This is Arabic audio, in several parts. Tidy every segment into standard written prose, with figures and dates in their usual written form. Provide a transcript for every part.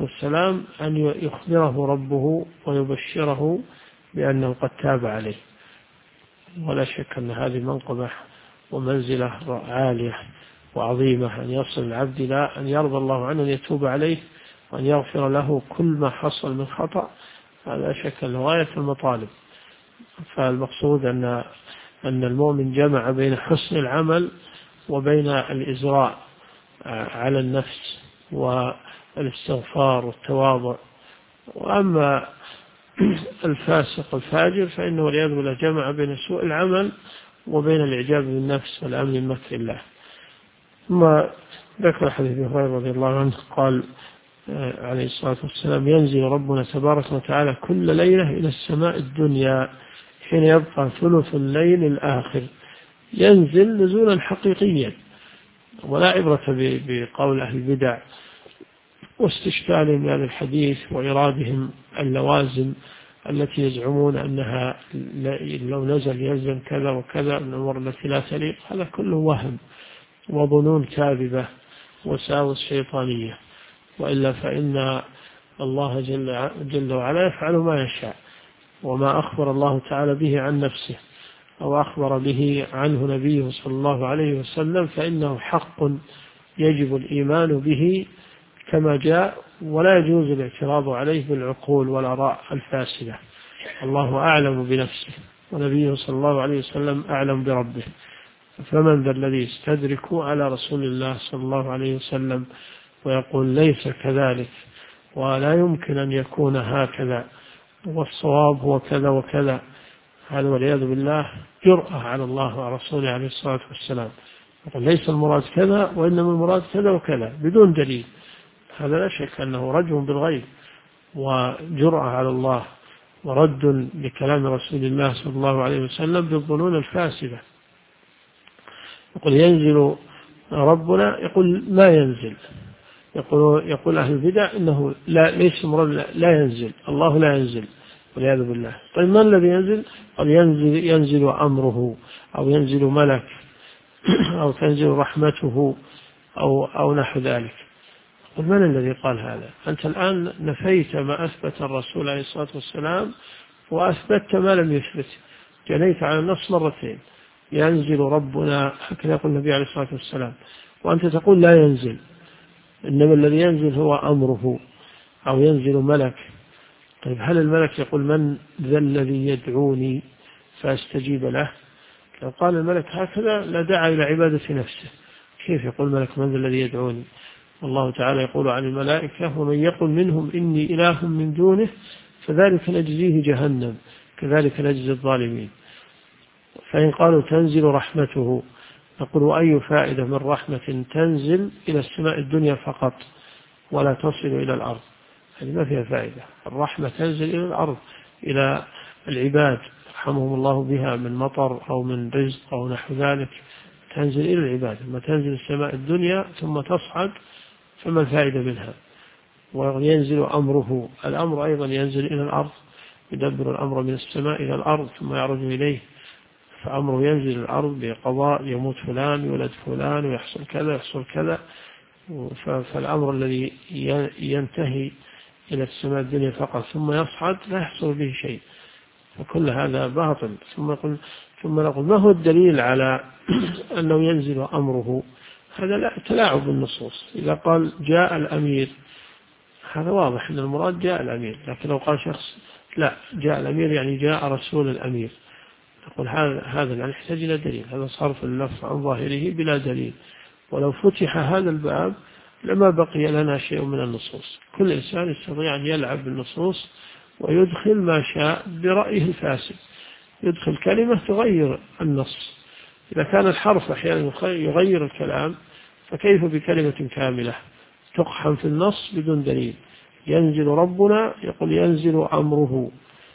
والسلام أن يخبره ربه ويبشره بأنه قد تاب عليه. ولا شك أن هذه منقبة ومنزلة عالية وعظيمة، أن يصل العبد إلى أن يرضى الله عنه أن يتوب عليه وأن يغفر له كل ما حصل من خطأ. هذا شك أنه غاية المطالب. فالمقصود أن المؤمن جمع بين حسن العمل وبين الإزراء على النفس والاستغفار والتواضع. وأما الفاسق الفاجر فإنه والعياذ بالله جمع بين سوء العمل وبين الإعجاب بالنفس والأمن من مكر الله. ثم ذكر حديث أبي هريرة رضي الله عنه قال عليه الصلاة والسلام: ينزل ربنا تبارك وتعالى كل ليلة إلى السماء الدنيا حين يبقى ثلث الليل الآخر، ينزل نزولا حقيقيا، ولا عبرة بقول أهل البدع واستشكالهم لهذا الحديث وإرادهم اللوازم التي يزعمون أنها لو نزل يلزم كذا وكذا من الأمور التي لا تليق. هذا كله وهم وظنون كاذبة وساوس شيطانية، وإلا فإن الله جل وعلا يفعل ما يشاء، وما أخبر الله تعالى به عن نفسه أو أخبر به عنه نبيه صلى الله عليه وسلم فإنه حق يجب الإيمان به كما جاء، ولا يجوز الاعتراض عليه بالعقول والآراء الفاسدة. الله أعلم بنفسه ونبيه صلى الله عليه وسلم أعلم بربه، فمن ذا الذي يستدرك على رسول الله صلى الله عليه وسلم ويقول ليس كذلك ولا يمكن أن يكون هكذا والصواب هو كذا وكذا؟ هذا والعياذ بالله جرأة على الله ورسوله عليه الصلاة والسلام. ليس المراد كذا وإنما المراد كذا وكذا بدون دليل. هذا لا شك أنه رجم بالغيب وجرأة على الله ورد لكلام رسول الله صلى الله عليه وسلم بالظنون الفاسدة. يقول ينزل ربنا، يقول ما ينزل. يقول أهل البدع إنه ليس مراد، لا ينزل، الله لا ينزل والعياذ بالله. طيب ما الذي ينزل؟ قال ينزل أمره أو ينزل ملك أو تنزل رحمته أو نحو ذلك. قل من الذي قال هذا؟ أنت الآن نفيت ما أثبت الرسول عليه الصلاة والسلام وأثبتت ما لم يثبت، جنيت على النص مرتين. ينزل ربنا هكذا يقول النبي عليه الصلاة والسلام، وأنت تقول لا ينزل، إنما الذي ينزل هو أمره أو ينزل ملك. طيب هل الملك يقول من ذا الذي يدعوني فأستجيب له؟ لو قال الملك هكذا لدعا إلى عبادة نفسه. كيف يقول الملك من ذا الذي يدعوني؟ الله تعالى يقول عن الملائكة: ومن يقل منهم إني إله من دونه فذلك نجزيه جهنم كذلك نجزي الظالمين. فإن قالوا تنزل رحمته، نقول وأي فائدة من رحمة تنزل إلى السماء الدنيا فقط ولا تصل إلى الأرض؟ هذه ما فيها فائدة. الرحمة تنزل إلى الأرض إلى العباد رحمهم الله بها من مطر أو من رزق أو نحو ذلك، تنزل إلى العباد. ثم تنزل السماء الدنيا ثم تصعد، فما الفائدة منها؟ وينزل أمره، الأمر أيضا ينزل إلى الأرض، يدبر الأمر من السماء إلى الأرض ثم يعرج إليه. فأمره ينزل إلى الأرض بقضاء يموت فلان يولد فلان ويحصل كذا يحصل كذا. فالأمر الذي ينتهي إلى السماء الدنيا فقط ثم يصعد لا يحصل به شيء، فكل هذا باطل. ثم نقول ما هو الدليل على أنه ينزل أمره؟ هذا لا تلاعب بالنصوص. إذا قال جاء الأمير هذا واضح أن المراد جاء الأمير، لكن لو قال شخص لا جاء الأمير يعني جاء رسول الأمير، نقول هذا لا يحتاج إلى دليل، هذا صرف اللفظ عن ظاهره بلا دليل. ولو فتح هذا الباب لما بقي لنا شيء من النصوص. كل إنسان يستطيع أن يلعب بالنصوص ويدخل ما شاء برأيه الفاسد، يدخل كلمة تغير النص. إذا كان الحرف أحيانا يغير الكلام فكيف بكلمة كاملة تقحم في النص بدون دليل؟ ينزل ربنا، يقول ينزل أمره،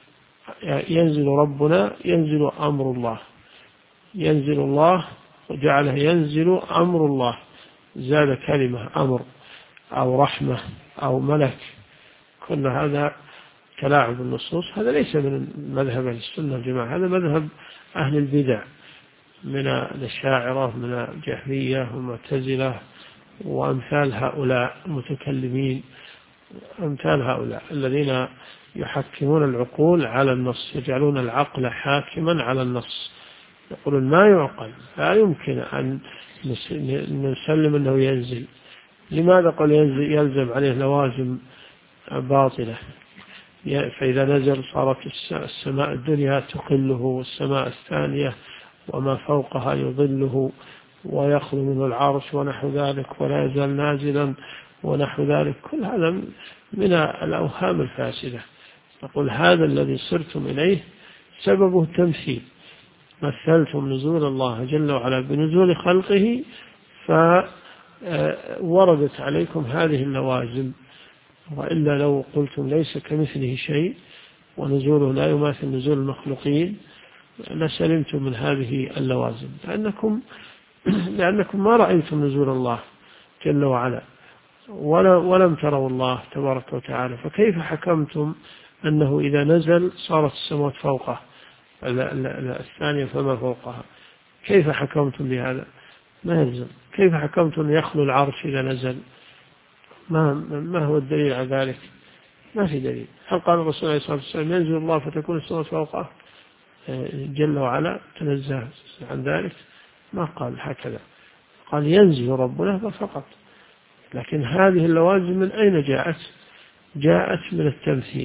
ينزل ربنا ينزل أمر الله، ينزل الله وجعله ينزل أمر الله، زاد كلمة أمر أو رحمة أو ملك. كل هذا تلاعب بالنصوص. هذا ليس من مذهب السنة والجماعة، هذا مذهب أهل البدع من الأشاعرة من الجهمية والمعتزلة وأمثال هؤلاء المتكلمين أمثال هؤلاء الذين يحكمون العقول على النص، يجعلون العقل حاكما على النص، يقولون ما يعقل، لا يمكن أن نسلم أنه ينزل. لماذا قال يلزم عليه لوازم باطلة؟ فإذا نزل صارت السماء الدنيا تقله والسماء الثانية وما فوقها يظله ويخلو منه العرش ونحو ذلك ولا يزال نازلا ونحو ذلك. كل هذا من الأوهام الفاسدة. نقول هذا الذي صرتم إليه سببه التمثيل، مثلتم نزول الله جل وعلا بنزول خلقه فوردت عليكم هذه اللوازم. وإلا لو قلتم ليس كمثله شيء ونزوله لا يماثل نزول المخلوقين لسلمتم من هذه اللوازم، لأنكم ما رأيتم نزول الله جل وعلا ولم تروا الله تبارك وتعالى، فكيف حكمتم أنه إذا نزل صارت السماوات فوقه الثانية فما فوقها؟ كيف حكمتم بهذا؟ ما يلزم. كيف حكمتم أن يخلو العرش إذا نزل؟ ما هو الدليل على ذلك؟ ما في دليل. هل قال الرسول عليه الصلاة والسلام ينزل الله فتكون السماوات فوقه جل وعلا تنزه عن ذلك؟ ما قال هكذا، قال ينزل ربنا فقط. لكن هذه اللوازم من أين جاءت؟ جاءت من التمثيل.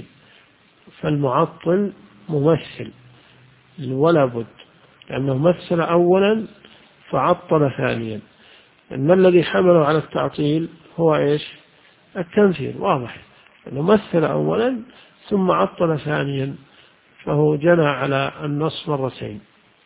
فالمعطل ممثل ولا بد، لأنه مثل أولا فعطل ثانيا. ما الذي حمله على التعطيل؟ هو إيش؟ التمثيل، واضح أنه مثل أولا ثم عطل ثانيا، فهو جنى على النص مرتين.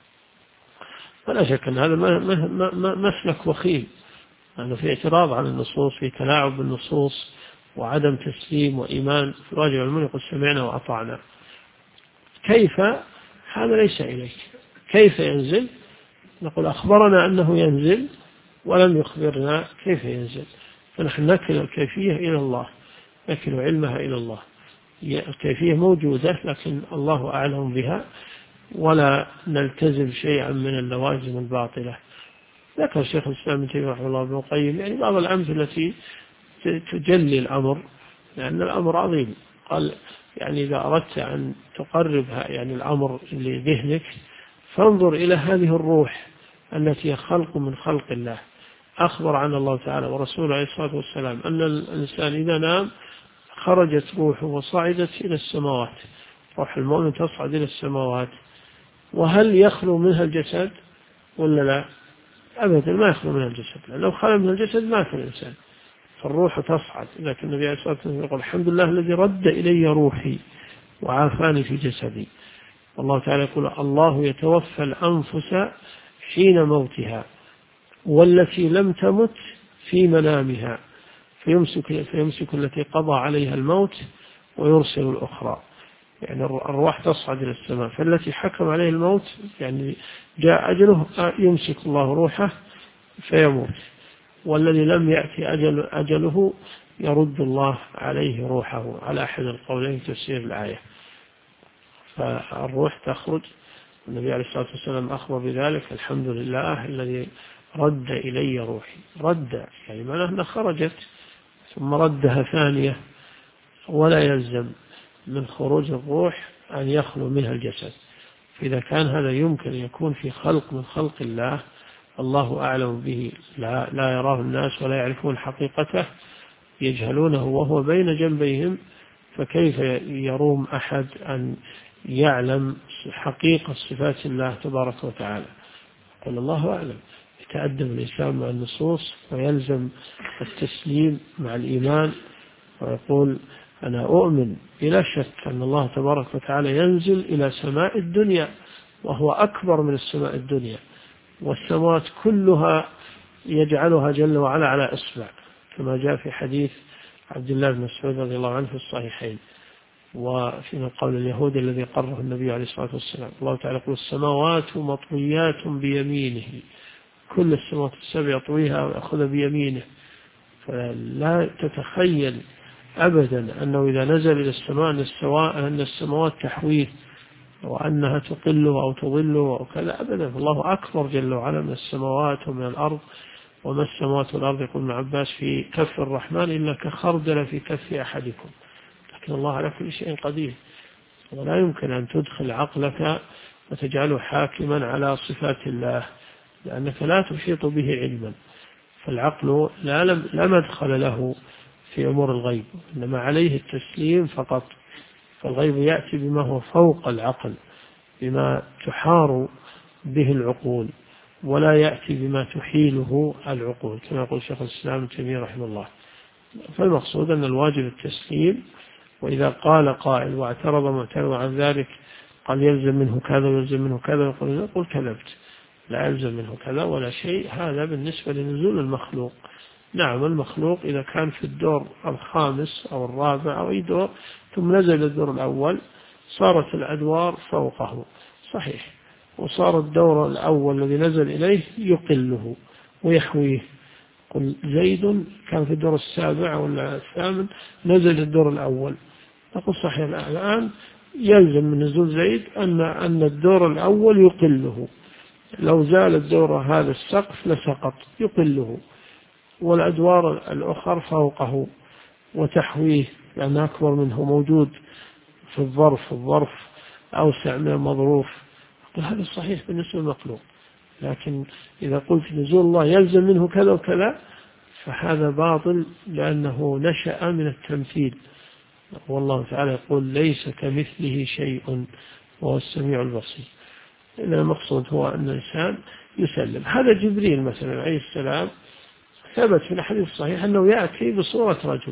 فلا شك أن هذا مسلك وخيم، أنه في اعتراض على النصوص، في تلاعب بالنصوص وعدم تسليم وإيمان. الواجب المؤمن يقول سمعنا وأطعنا. كيف؟ هذا ليس إليك. كيف ينزل؟ نقول أخبرنا أنه ينزل ولم يخبرنا كيف ينزل، فنحن نكل الكيفية إلى الله، نكل علمها إلى الله. الكيفية موجودة لكن الله أعلم بها، ولا نلتزم شيئا من اللوازم الباطلة. ذكر شيخ الإسلام ابن تيمية رحمه الله ابن القيم يعني بعض الأمثلة التي تجلي الأمر، لأن الأمر عظيم. قال يعني إذا أردت أن تقرب يعني الأمر لذهنك فانظر إلى هذه الروح التي خلق من خلق الله. أخبر عن الله تعالى ورسوله عليه الصلاة والسلام أن الإنسان إذا نام خرجت روحه وصعدت إلى السماوات. روح المؤمن تصعد إلى السماوات، وهل يخلو منها الجسد ولا لا؟ أبدا ما يخلو منها الجسد، لو خلى من الجسد مات الإنسان. فالروح تصعد، لكن النبي عليه الصلاة والسلام يقول الحمد لله الذي رد إلي روحي وعافاني في جسدي. والله تعالى يقول الله يتوفى الأنفس حين موتها والتي لم تمت في منامها فيمسك التي قضى عليها الموت ويرسل الأخرى. يعني الأرواح تصعد إلى السماء، فالتي حكم عليه الموت يعني جاء أجله يمسك الله روحه فيموت، والذي لم يأتي أجله يرد الله عليه روحه، على أحد القولين تفسير الآية. فالروح تخرج، النبي عليه الصلاة والسلام أخبر بذلك الحمد لله الذي رد إلي روحي. رد يعني معناه أنها خرجت ثم ردها ثانية، ولا يلزم من خروج الروح أن يخلو منها الجسد. فإذا كان هذا يمكن يكون في خلق من خلق الله الله أعلم به، لا يراه الناس ولا يعرفون حقيقته، يجهلونه وهو بين جنبيهم، فكيف يروم أحد أن يعلم حقيقة صفات الله تبارك وتعالى؟ قال الله أعلم. يتأدب الإنسان مع النصوص ويلزم التسليم مع الإيمان، ويقول أنا أؤمن بلا شك أن الله تبارك وتعالى ينزل إلى سماء الدنيا وهو أكبر من السماء الدنيا، والسماوات كلها يجعلها جل وعلا على إصبع، كما جاء في حديث عبد الله بن مسعود رضي الله عنه في الصحيحين، وفي قول اليهود الذي قرره النبي عليه الصلاة والسلام. الله تعالى يقول السماوات مطويات بيمينه، كل السماوات السبع يطويها ويأخذ بيمينه. فلا تتخيل أبدا أنه إذا نزل إلى السماء أن السماوات تحويه وأنها تقله أو تظله أو كذا، أبدا. الله أكبر جل وعلا من السماوات ومن الأرض، وما السماوات والأرض يقول ابن عباس في كف الرحمن إلا كخردل في كف أحدكم، لكن الله على كل شيء قدير، ولا يمكن أن تدخل عقلك وتجعله حاكما على صفات الله، لأنك لا تحيط به علما، فالعقل لا مدخل له في أمور الغيب، إنما عليه التسليم فقط. فالغيب يأتي بما هو فوق العقل، بما تحار به العقول، ولا يأتي بما تحيله العقول، كما يقول شيخ الإسلام ابن تيمية رحمه الله. فالمقصود أن الواجب التسليم، وإذا قال قائل واعترض معترض عن ذلك قال يلزم منه كذا ويلزم منه كذا، يقول كذبت، لا يلزم منه كذا ولا شيء. هذا بالنسبة لنزول المخلوق. نعم المخلوق إذا كان في الدور الخامس أو الرابع أو أي دور ثم نزل الدور الأول صارت الأدوار فوقه صحيح، وصار الدور الأول الذي نزل إليه يقله ويحويه. قل زيد كان في الدور السابع ولا الثامن نزل الدور الأول، نقول صحيح الآن يلزم من نزول زيد أن الدور الأول يقله، لو زال الدور هذا السقف لسقط يقله، والأدوار الأخرى فوقه وتحويه لأن أكبر منه موجود في الظرف أوسع من المظروف. هذا صحيح بالنسبة للمخلوق، لكن إذا قلت نزول الله يلزم منه كذا وكذا فهذا باطل، لأنه نشأ من التمثيل، والله تعالى يقول ليس كمثله شيء وهو السميع البصير. إن المقصود هو أن الإنسان يسلم. هذا جبريل مثلا عليه السلام ثبت في الحديث الصحيح أنه يأتي بصورة رجل.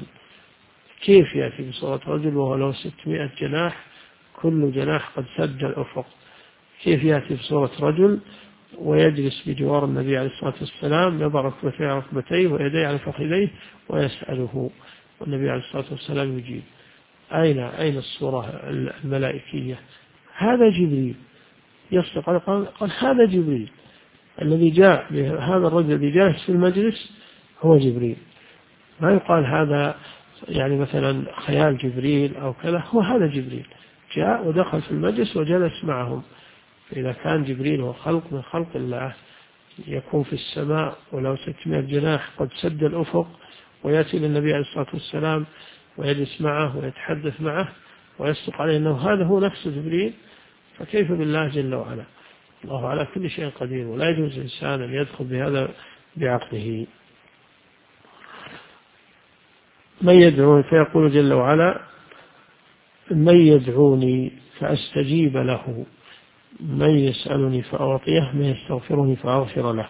كيف يأتي بصورة رجل وهو له 600 جناح كل جناح قد سد الأفق؟ كيف يأتي بصورة رجل ويجلس بجوار النبي عليه الصلاة والسلام يضع ركبتيه على ركبتيه ويديه على فخذيه ويسأله، والنبي عليه الصلاة والسلام يجيب. أين الصورة الملائكية؟ هذا جبريل يصدق. قال هذا جبريل الذي جاء، هذا الرجل الذي جالس في المجلس هو جبريل. ما يقال هذا يعني مثلا خيال جبريل أو كذا، هو هذا جبريل جاء ودخل في المجلس وجلس معهم. فإذا كان جبريل هو خلق من خلق الله يكون في السماء ولو 600 جناح قد سد الأفق ويأتي للنبي عليه الصلاة والسلام ويجلس معه ويتحدث معه ويصدق عليه أنه هذا هو نفس جبريل، فكيف بالله جل وعلا؟ الله على كل شيء قدير، ولا يجوز الإنسان أن يدخل بهذا بعقله. من يدعوني فيقول جل وعلا من يدعوني فأستجيب له، من يسألني فأعطيه، من يستغفرني فأغفر له.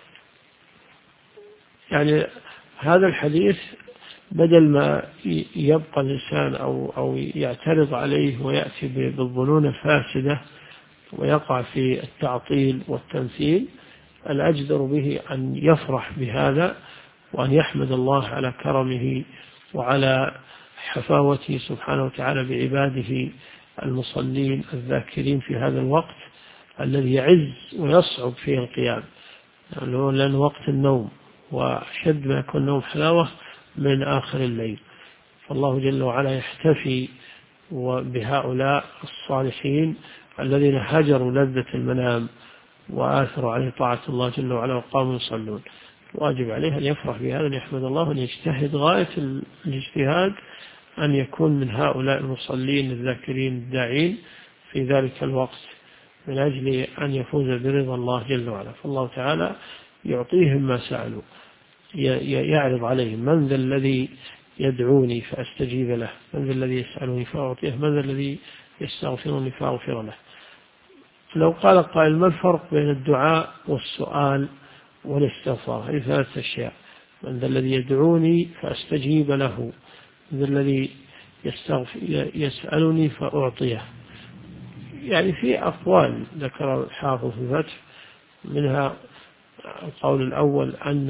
يعني هذا الحديث بدل ما يبقى الإنسان أو يعترض عليه ويأتي بالظنون الفاسدة ويقع في التعطيل والتمثيل، الأجدر به أن يفرح بهذا وأن يحمد الله على كرمه وعلى حفاوته سبحانه وتعالى بعباده المصلين الذاكرين في هذا الوقت الذي يعز ويصعب فيه القيام، لأن وقت النوم وأشد ما يكون النوم حلاوة من آخر الليل. فالله جل وعلا يحتفي بهؤلاء الصالحين الذين هجروا لذة المنام وآثروا عليه طاعة الله جل وعلا وقاموا يصلون. واجب عليه أن يفرح بهذا، أن يحمد الله، أن يجتهد غاية الاجتهاد أن يكون من هؤلاء المصلين الذاكرين الداعين في ذلك الوقت من أجل أن يفوز برضا الله جل وعلا. فالله تعالى يعطيهم ما سألوا، يعرض عليهم من ذا الذي يدعوني فأستجيب له، من ذا الذي يسألني فأعطيه، من ذا الذي يستغفرني فأغفر له. لو قال قائل ما الفرق بين الدعاء والسؤال والاستغفار؟ هذه 3 أشياء. من ذا الذي يدعوني فأستجيب له، من ذا الذي يسألني فأعطيه. يعني في أقوال ذكر الحافظ في الفتح، منها القول الأول أن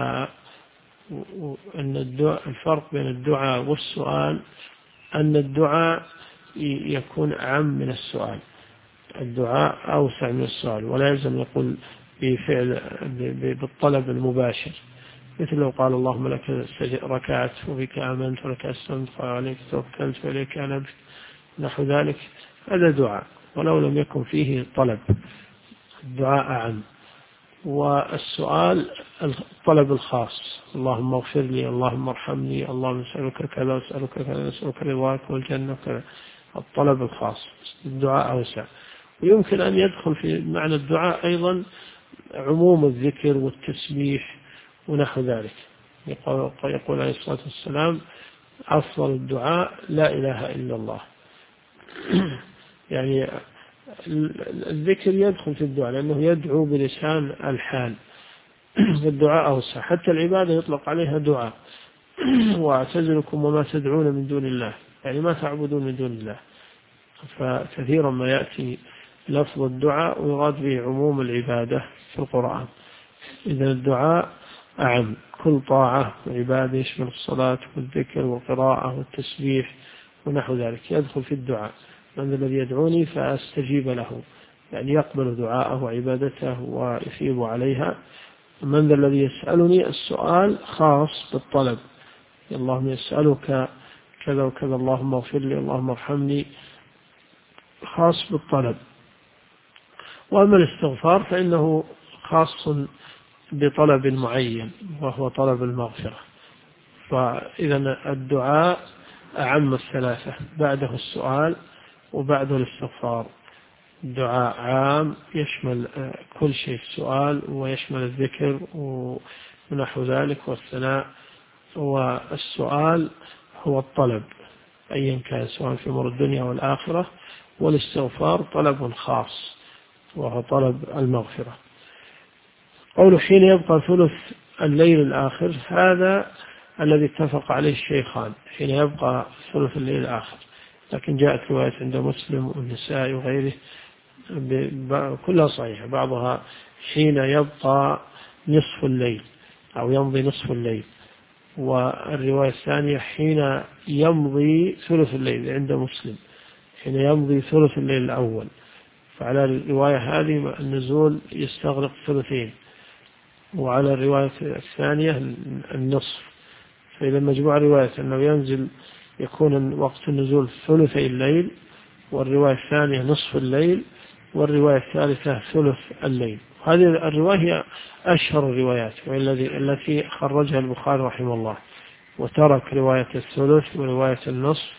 الدعاء الفرق بين الدعاء والسؤال أن الدعاء يكون أعم من السؤال، الدعاء أوسع من السؤال، ولا يلزم يقول بفعل بالطلب المباشر، مثل لو قال اللهم لك ركعت وبك آمنت ولك أسلمت وعليك توكلت وإليك أنبت نحو ذلك، هذا دعاء ولو لم يكن فيه طلب، الدعاء أعم. والسؤال الطلب الخاص: اللهم اغفر لي، اللهم ارحمني، اللهم اسألك كذا، اسألك كذا، اسألك رضاك والجنة كذا. الطلب الخاص الدعاء أوسع. ويمكن أن يدخل في معنى الدعاء أيضا عموم الذكر والتسبيح ونحو ذلك. يقول عليه الصلاة والسلام: أفضل الدعاء لا إله إلا الله. يعني الذكر يدخل في الدعاء لأنه يدعو بلسان الحال. الدعاء أوسع، حتى العبادة يطلق عليها دعاء. وأعتزلكم وما تدعون من دون الله، يعني ما تعبدون من دون الله. فكثيرا ما يأتي لفظ الدعاء ويراد به عموم العبادة في القرآن. إذا الدعاء أعم، كل طاعة وعبادة يشمل الصلاة والذكر والقراءة والتسبيح ونحو ذلك يدخل في الدعاء. من الذي يدعوني فأستجيب له، يعني يقبل دعاءه وعبادته ويثيب عليها. من ذا الذي يسألني، السؤال خاص بالطلب: اللهم يسألك كذا وكذا، اللهم اغفر لي، اللهم ارحمني، خاص بالطلب. وأما الاستغفار فإنه خاص بطلب معين وهو طلب المغفرة. فإذا الدعاء أعم الثلاثة، بعده السؤال وبعده الاستغفار. الدعاء عام يشمل كل شيء، السؤال ويشمل الذكر ونحو ذلك والثناء. والسؤال هو الطلب أيا كان، سواء في أمور الدنيا والآخرة. والاستغفار طلب خاص وهو طلب المغفرة. قوله حين يبقى ثلث الليل الآخر، هذا الذي اتفق عليه الشيخان، حين يبقى ثلث الليل الآخر. لكن جاءت رواية عند مسلم والنسائي وغيره كلها صحيحة، بعضها حين يبقى نصف الليل أو يمضي نصف الليل، والرواية الثانية حين يمضي ثلث الليل عند مسلم، حين يمضي ثلث الليل الأول. فعلى الرواية هذه النزول يستغرق ثلثين، وعلى الرواية الثانية النصف. فإذا مجموع رواية أنه ينزل يكون وقت النزول ثلثي الليل، والرواية الثانية نصف الليل، والرواية الثالثة ثلث الليل. هذه الرواية هي أشهر الروايات التي خرجها البخاري رحمه الله، وترك رواية الثلث ورواية النصف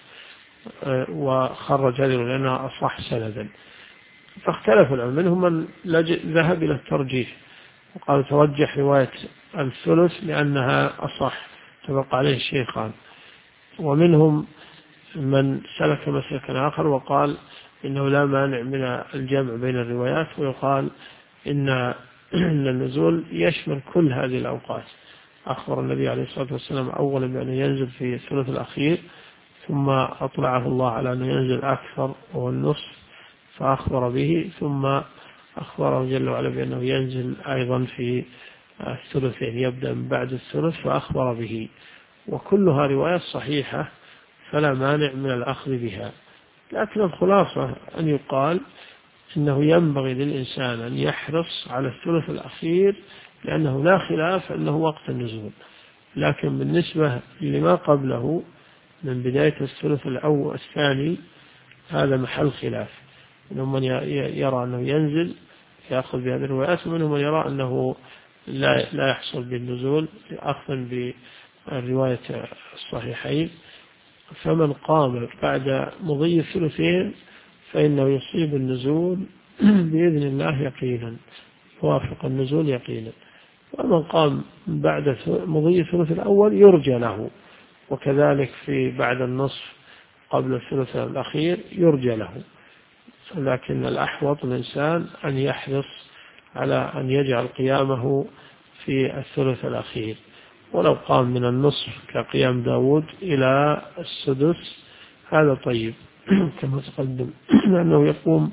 وخرج هذه لأنها أصح سندا. فاختلف العلماء، منهم من ذهب إلى الترجيح وقال ترجح رواية الثلث لأنها أصح، اتفق عليه الشيخان. ومنهم من سلك مسلكا آخر وقال إنه لا مانع من الجمع بين الروايات، ويقال إن النزول يشمل كل هذه الأوقات. أخبر النبي عليه الصلاة والسلام أولا بأنه ينزل في الثلث الأخير، ثم أطلعه الله على أنه ينزل أكثر وهو النصف فأخبر به، ثم أخبره جل وعلا بأنه ينزل أيضا في الثلثين، يبدأ من بعد الثلث فأخبر به. وكلها روايات صحيحة فلا مانع من الأخذ بها. لكن الخلاصة أن يقال إنه ينبغي للإنسان أن يحرص على الثلث الأخير، لأنه لا خلاف أنه وقت النزول. لكن بالنسبة لما قبله من بداية الثلث الأول الثاني هذا محل خلاف. منهم من يرى أنه ينزل يأخذ بهذه الروايات، ومنهم من يرى أنه لا يحصل بالنزول أخذا بالرواية الصحيحين. فمن قام بعد مضي الثلثين فإنه يصيب النزول بإذن الله يقينا، يوافق النزول يقينا. ومن قام بعد مضي الثلث الأول يرجى له، وكذلك في بعد النصف قبل الثلث الأخير يرجى له. لكن الأحوط الإنسان أن يحرص على أن يجعل قيامه في الثلث الأخير، ولو قام من النصف كقيام داود إلى السدس هذا طيب كما تقدم، لأنه يقوم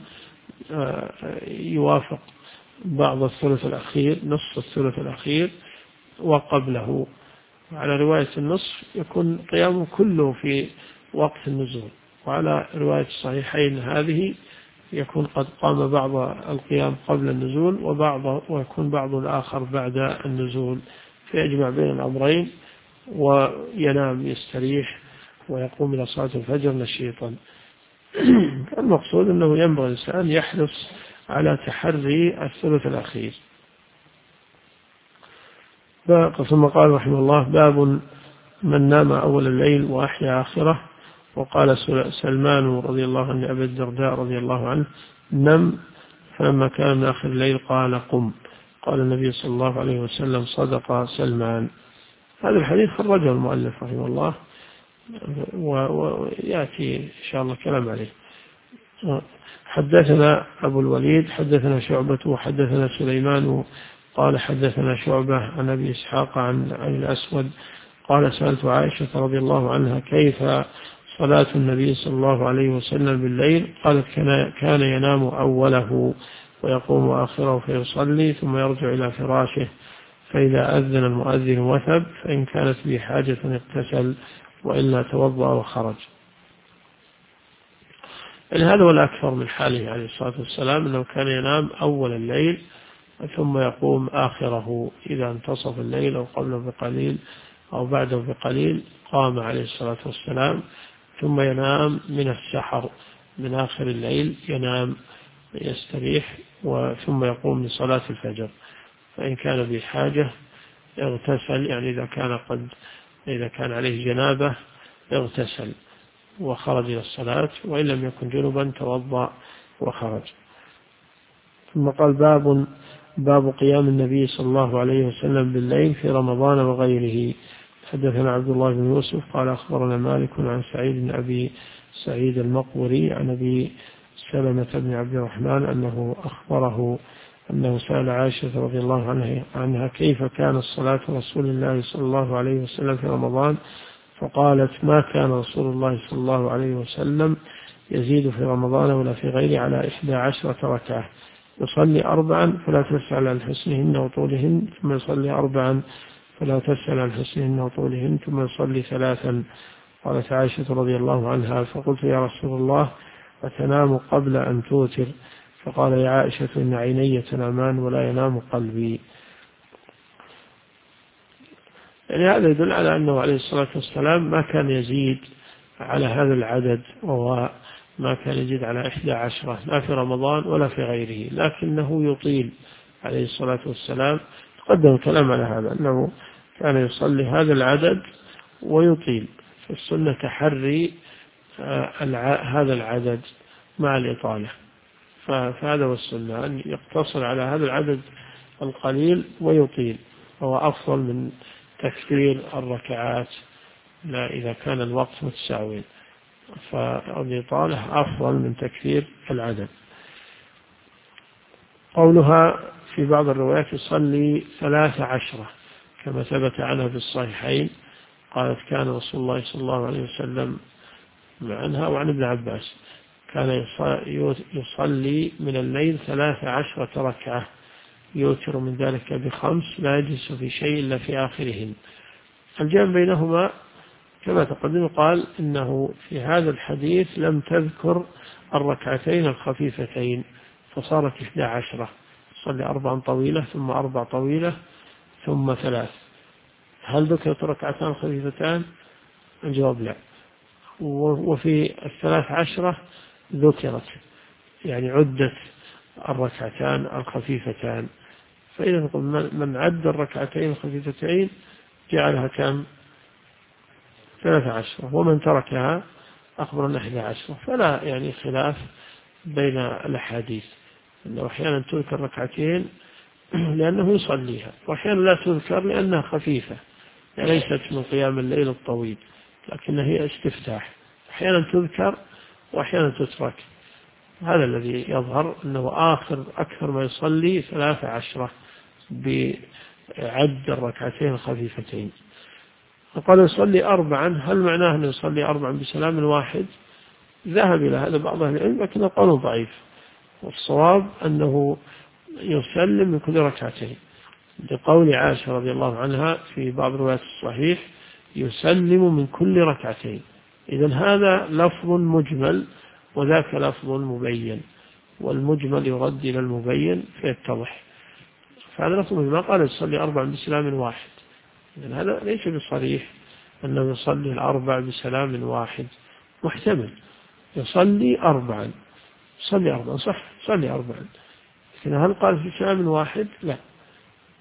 يوافق بعض الثلث الأخير، نصف الثلث الأخير وقبله. على رواية النصف يكون قيامه كله في وقت النزول، وعلى رواية الصحيحين هذه يكون قد قام بعض القيام قبل النزول ويكون بعض الآخر بعد النزول، فيجمع بين الأمرين وينام يستريح ويقوم إلى صلاة الفجر نشيطا. المقصود أنه ينبغي الإنسان يحرص على تحري الثلث الأخير. ثم قال رحمه الله: باب من نام أول الليل وأحيا آخره. وقال سلمان رضي الله عنه أبي الدرداء رضي الله عنه: نم، فلما كان من آخر الليل قال: قم. قال النبي صلى الله عليه وسلم: صدق سلمان. هذا الحديث خرجه المؤلف رحمه الله، ويأتي إن شاء الله كلام عليه. حدثنا أبو الوليد حدثنا شعبة وحدثنا سليمان قال حدثنا شعبة عن أبي إسحاق عن الأسود قال: سألت عائشة رضي الله عنها: كيف صلاة النبي صلى الله عليه وسلم بالليل؟ قالت: كان ينام أوله ويقوم آخره فيصلي ثم يرجع إلى فراشه، فإذا أذن المؤذن وثب، فإن كانت به حاجة اغتسل وإلا توضأ وخرج. يعني هذا هو الأكثر من حاله عليه الصلاة والسلام، أنه كان ينام أول الليل ثم يقوم آخره إذا انتصف الليل أو قبله بقليل أو بعده بقليل، قام عليه الصلاة والسلام ثم ينام من السحر، من آخر الليل ينام يستريح ثم يقوم لصلاة الفجر، فإن كان بحاجة اغتسل، يعني إذا كان عليه جنابة اغتسل وخرج إلى الصلاة، وإن لم يكن جنبا توضأ وخرج. ثم قال: باب قيام النبي صلى الله عليه وسلم بالليل في رمضان وغيره. حدثنا عبد الله بن يوسف قال: أخبرنا مالك عن سعيد بن أبي سعيد المقبري عن أبي سلمة بن عبد الرحمن أنه أخبره أنه سأل عائشة رضي الله عنها: كيف كانت صلاة رسول الله صلى الله عليه وسلم في رمضان؟ فقالت: ما كان رسول الله صلى الله عليه وسلم يزيد في رمضان ولا في غيره على 11 ركعة، يصلي 4 فلا تسأل عن حسنهن وطولهن، ثم يصلي 4 فلا تسأل عن حسنهن وطولهن، ثم يصلي 3. قالت عائشة رضي الله عنها: فقلت: يا رسول الله، أتنام قبل أن توتر؟ فقال: يا عائشة، إن عيني تنامان ولا ينام قلبي. يعني هذا يدل على أنه عليه الصلاة والسلام ما كان يزيد على هذا العدد، وهو ما كان يزيد على 11 لا في رمضان ولا في غيره، لكنه يطيل عليه الصلاة والسلام. تقدم الكلام على هذا، أنه كان يصلي هذا العدد ويطيل، فالسنة تحري هذا العدد مع الإطالة، فهذا هو السنة، أن يقتصر على هذا العدد القليل ويطيل، هو أفضل من تكثير الركعات لا إذا كان الوقت متساوي، فالإطالة أفضل من تكثير العدد. قولها في بعض الروايات يصلي 13 كما ثبت عنها في الصحيحين، قالت: كان رسول الله صلى الله عليه وسلم عنها وعن ابن عباس كان يصلي من الليل 13 ركعة، يوتر من ذلك ب5 لا يجلس في شيء إلا في آخرهن. الجمع بينهما كما تقدم، قال إنه في هذا الحديث لم تذكر الركعتين الخفيفتين فصارت 11، صلي 4 طويلة ثم 4 طويلة ثم 3. هل ذكرت ركعتان خفيفتان؟ الجواب لا. وفي 13 ذكرت، يعني عدت الركعتان الخفيفتان، فإذا من عد الركعتين الخفيفتين جعلها كم؟ 13، ومن تركها أخبرنا 11. فلا يعني خلاف بين الأحاديث، أنه أحيانا تذكر ركعتين لأنه يصليها، وأحيانا لا تذكر لأنها خفيفة، يعني ليست من قيام الليل الطويل، لكنها هي استفتاح، أحيانا تذكر وأحيانا تترك. هذا الذي يظهر أنه أكثر ما يصلي 13 بعد الركعتين الخفيفتين. وقال يصلي 4، هل معناه أنه يصلي 4 بسلام واحد؟ ذهب إلى هذا بعض أهل العلم، لكنه قول ضعيف، والصواب أنه يسلم من كل ركعتين، لقول عائشة رضي الله عنها في بعض روايات الصحيح: يسلم من كل ركعتين. إذن هذا لفظ مجمل وذاك لفظ مبين، والمجمل يرد إلى المبين فيتضح. فهذا لفظ ما قال يصلي 4 بسلام واحد، إذن هذا ليس بصريح أنه يصلي 4 بسلام واحد، محتمل يصلي 4 صح، يصلي 4، لكن هل قال في سلام واحد؟ لا،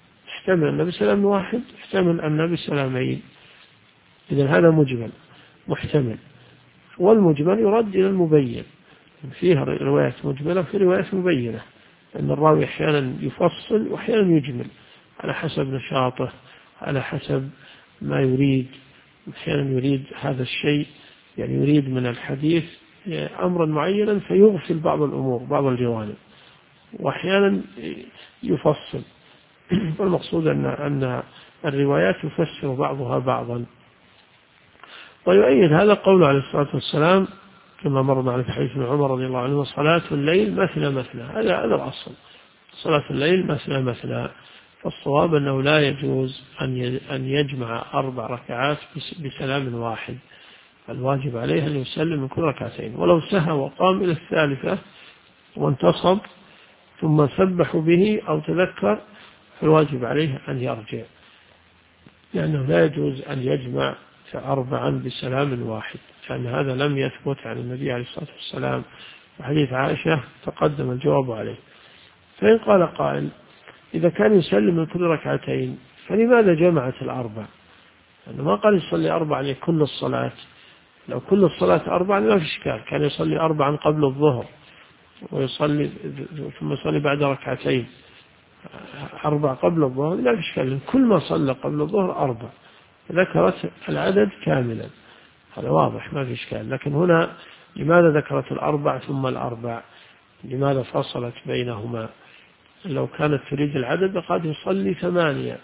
يحتمل أن بسلام واحد، يحتمل أن بسلامين. إذن هذا مجمل محتمل، والمجمل يرد إلى المبين. فيها روايات مجملة وفي روايات مبينة، أن الراوي أحيانا يفصل وأحيانا يجمل على حسب نشاطه، على حسب ما يريد. أحيانا يريد هذا الشيء، يعني يريد من الحديث أمرا معينا فيغفل بعض الأمور بعض الجوانب، وأحيانا يفصل. والمقصود أن الروايات يفسر بعضها بعضا. ويؤيد هذا قوله عليه الصلاة والسلام كما مر على حديث ابن عمر رضي الله عنه: صلاة الليل مثنى مثنى. هذا الأصل، صلاة الليل مثنى مثنى. فالصواب أنه لا يجوز أن يجمع 4 ركعات بسلام واحد، الواجب عليه أن يسلم من كل ركعتين، ولو سهى وقام إلى الثالثة وانتصب ثم سبح به أو تذكر فالواجب عليه أن يرجع، لأنه لا يجوز أن يجمع 4 بسلام واحد، لأن هذا لم يثبت عن النبي عليه الصلاة والسلام. وحديث عائشة تقدم الجواب عليه. فإن قال قائل: إذا كان يسلم من كل ركعتين فلماذا جمعت 4؟ لأنه ما قال يصلي 4 لكل الصلاة. لو كل الصلاة 4 ما في إشكال، كان يصلي 4 قبل الظهر ويصلي ثم يصلي بعد ركعتين 4 قبل الظهر، لا في إشكال. كل ما صلى قبل الظهر 4 ذكرت العدد كاملا، هذا واضح ما في إشكال. لكن هنا لماذا ذكرت 4 ثم 4؟ لماذا فصلت بينهما؟ لو كانت تريد العدد قد يصلي 8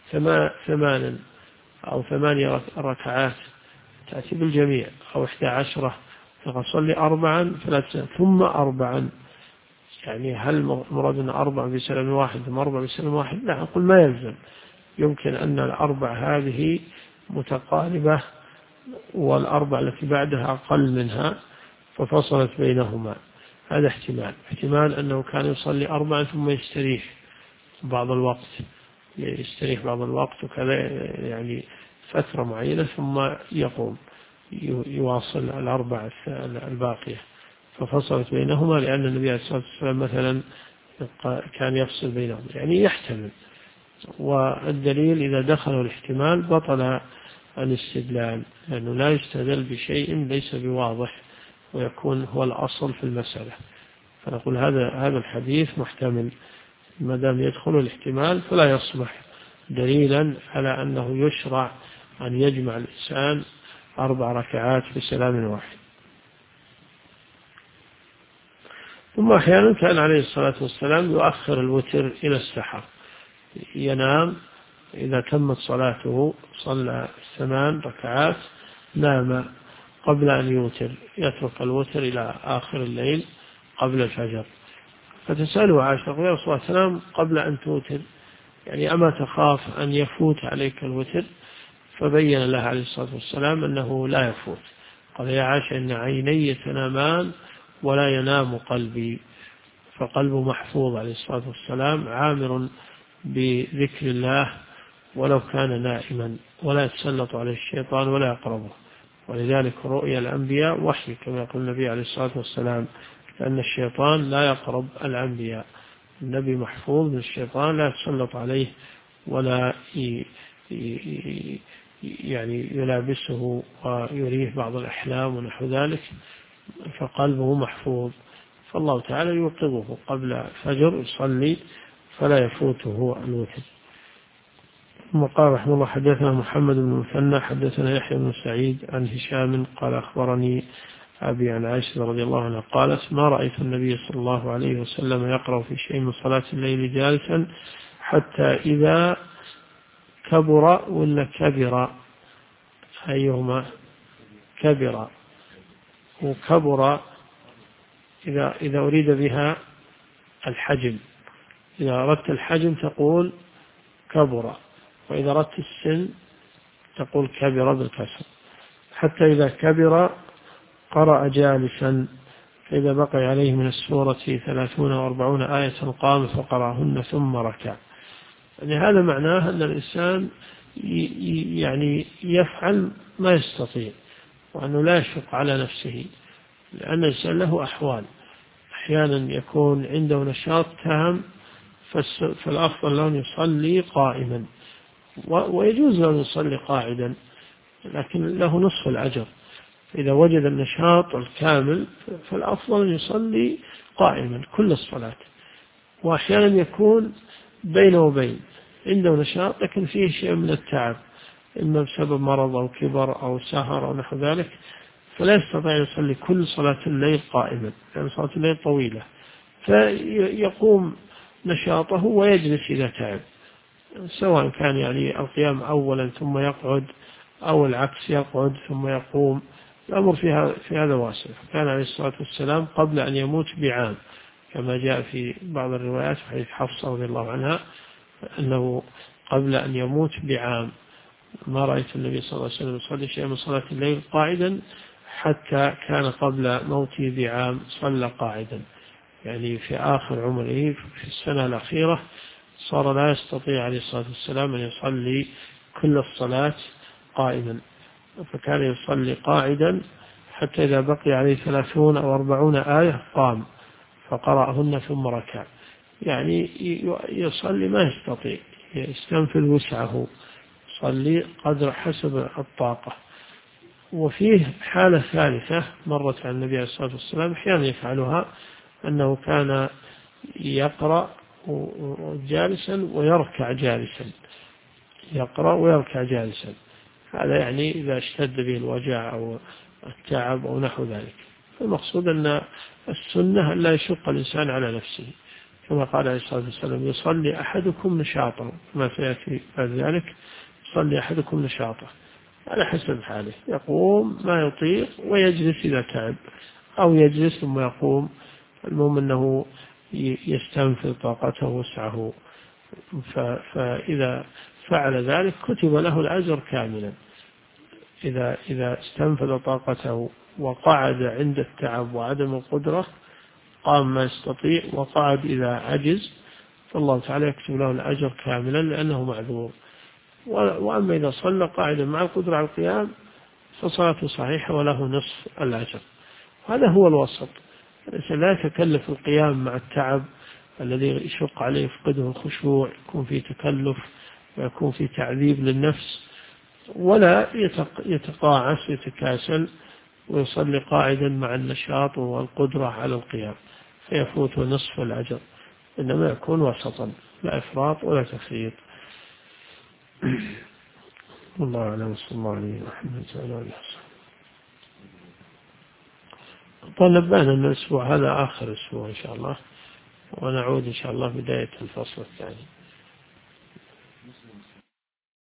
أو 8 ركعات تأتي بالجميع، أو 11 فصلي 4 ثم 4. يعني هل مراد 4 بسلام واحد ثم 4 بسلام واحد؟ لا، أقول ما يلزم. يمكن أن 4 هذه متقاربة وال4 التي بعدها أقل منها ففصلت بينهما. هذا احتمال أنه كان يصلي 4 ثم يستريح بعض الوقت وكذا، يعني فترة معينة ثم يقوم يواصل 4 الباقية، ففصلت بينهما لأن النبي عليه الصلاة والسلام مثلا كان يفصل بينهم، يعني يحتمل. والدليل إذا دخلوا الاحتمال بطل الاستدلال، لأنه لا يستدل بشيء ليس بواضح ويكون هو الأصل في المسألة. فنقول هذا الحديث محتمل، ما دام يدخل الاحتمال فلا يصبح دليلا على أنه يشرع أن يجمع الإنسان 4 ركعات بسلام واحد. ثم أحيانا كان عليه الصلاة والسلام يؤخر الوتر إلى السحر، ينام إذا تمت صلاته صلى 8 ركعات نام قبل أن يوتر، يترك الوتر إلى آخر الليل قبل الفجر. فتسأله عائشة: يا رسول الله تنام قبل أن توتر، يعني أما تخاف أن يفوت عليك الوتر؟ فبين لها عليه الصلاة والسلام أنه لا يفوت. قال: يا عائشة إن عيني تنامان ولا ينام قلبي. فقلبه محفوظ عليه الصلاة والسلام عامر بذكر الله ولو كان نائما، ولا يتسلط عليه الشيطان ولا يقربه. ولذلك رؤيا الأنبياء وحي كما يقول النبي عليه الصلاة والسلام، لأن الشيطان لا يقرب الأنبياء. النبي محفوظ من الشيطان، لا يتسلط عليه ولا يعني يلابسه ويريه بعض الأحلام ونحو ذلك، فقلبه محفوظ. فالله تعالى يوقظه قبل الفجر يصلي فلا يفوته الوتر. ثم قال رحمه الله: حدثنا محمد بن المثنى حدثنا يحيى بن سعيد عن هشام قال أخبرني أبي عن عائشة رضي الله عنها قالت: ما رأيت النبي صلى الله عليه وسلم يقرأ في شيء من صلاة الليل جالسا حتى إذا كبر ولا كبر، أيهما كبر؟ وكبر إذا أريد بها الحجم، إذا أردت الحجم تقول كبر، وإذا أردت السن تقول كبر بالكسر. حتى إذا كبر قرأ جالسا، فإذا بقي عليه من السورة 30 أو 40 آية قام فقرأهن ثم ركع. يعني هذا معناه أن الإنسان يعني يفعل ما يستطيع، وأنه لا يشق على نفسه، لأن الإنسان له أحوال، أحيانا يكون عنده نشاط تام فالأفضل له أن يصلي قائما، ويجوز له أن يصلي قاعدا، لكن له نصف الأجر. إذا وجد النشاط الكامل فالأفضل أن يصلي قائما كل الصلاة. وأحيانا يكون بين وبين عنده نشاط لكن فيه شيء من التعب، إما بسبب مرض أو كبر أو سهر أو نحو ذلك، فلا يستطيع أن يصلي كل صلاة الليل قائما، لأن صلاة الليل طويلة، فيقوم نشاطه ويجلس إذا تعب، سواء كان يعني القيام أولا ثم يقعد، أو العكس يقعد ثم يقوم. الأمر في هذا واسع. كان عليه الصلاة والسلام قبل أن يموت بعام، كما جاء في بعض الروايات في حديث حفصة رضي الله عنها أنه قبل أن يموت بعام ما رأيت النبي صلى الله عليه وسلم يصلي شيئا من صلاة الليل قاعدا، حتى كان قبل موته بعام صلى قاعدا، يعني في آخر عمره في السنة الأخيرة صار لا يستطيع عليه الصلاة والسلام أن يصلي كل الصلاة قائما، فكان يصلي قاعدا حتى إذا بقي عليه 30 أو 40 آية قام فقرأهن ثم ركع، يعني يصلي ما يستطيع، يستنفذ وسعه، يصلي قدر حسب الطاقة. وفيه حالة ثالثة مرت عن النبي عليه الصلاة والسلام أحيانا يفعلها، أنه كان يقرأ جالسا ويركع جالسا، يقرأ ويركع جالسا، هذا يعني إذا اشتد به الوجع أو التعب أو نحو ذلك. المقصود أن السنة أن لا يشق الإنسان على نفسه، كما قال عليه الصلاة والسلام يصلي أحدكم نشاطا، ما سيأتي بعد ذلك، يصلي أحدكم نشاطا على حسب حاله، يقوم ما يطيق ويجلس إذا تعب، أو يجلس ثم يقوم، المهم أنه يستنفذ طاقته وسعه. فإذا فعل ذلك كتب له الأجر كاملا. إذا استنفذ طاقته وقعد عند التعب وعدم القدرة، قام ما يستطيع وقعد إذا عجز، فالله تعالى يكتب له الأجر كاملا لأنه معذور. وأما إذا صلى قاعدا مع القدرة على القيام فصلاته صحيحة وله نصف الأجر. هذا هو الوسط، لا يتكلف القيام مع التعب الذي يشق عليه يفقده الخشوع، يكون فيه تكلف ويكون فيه تعذيب للنفس، ولا يتقاعس يتكاسل ويصلي قاعدا مع النشاط والقدرة على القيام فيفوته نصف الأجر، إنما يكون وسطا، لا إفراط ولا تفريط. والله أعلم، صلى الله عليه وسلم. طلبنا أن الأسبوع هذا آخر أسبوع إن شاء الله، ونعود إن شاء الله بداية الفصل الثاني.